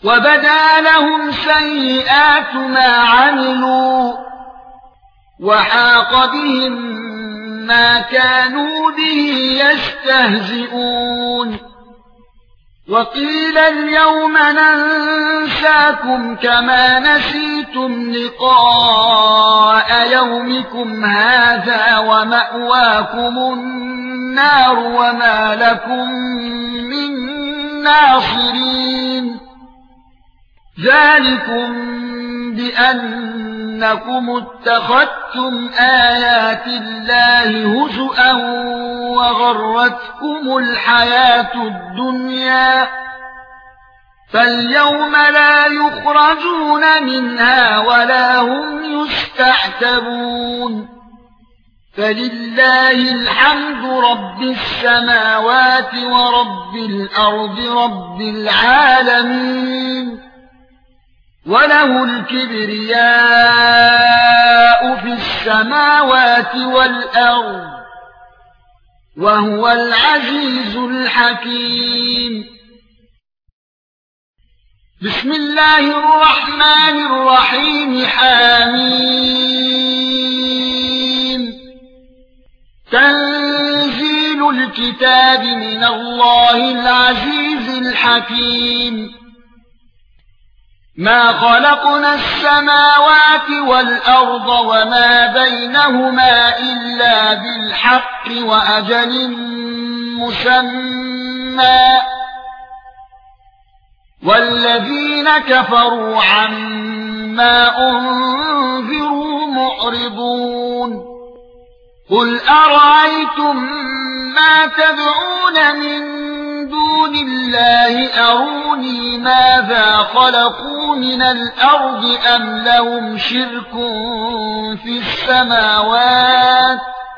وبدا لهم سيئات ما عملوا وحاق بهم ما كانوا به يستهزئون وقيل اليوم ننساكم كما نسيتم لقاء يومكم هذا ومأواكم النار وما لكم من ناصرين ذلكم بأنكم اتخذتم آيات الله هزؤا وغرتكم الحياة الدنيا فاليوم لا يخرجون منها ولا هم يستعتبون فلله الحمد رب السماوات ورب الأرض رب العالمين وله الكبرياء في السماوات والأرض وهو العزيز الحكيم بسم الله الرحمن الرحيم حميم تنزيل الكتاب من الله العزيز الحكيم ما خلقنا السماوات والأرض وما بينهما إلا بالحق وأجل مسمى والذين كفروا عما أنذروا معرضون قل أرأيتم ما تدعون من دون الله أروني ماذا خلقوا من الأرض أم لهم شرك في السماوات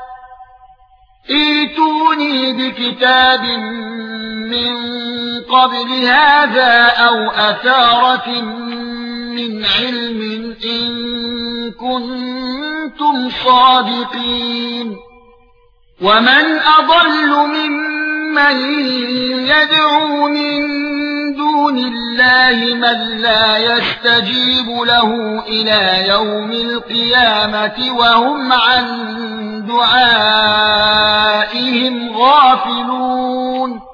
ائتوني بكتاب من قبل هذا أو أثارة من علم إن كنتم صادقين ومن أضل ممن يدعو من دون الله من لا يستجيب له إلى يوم القيامة وهم عن دعائهم غافلون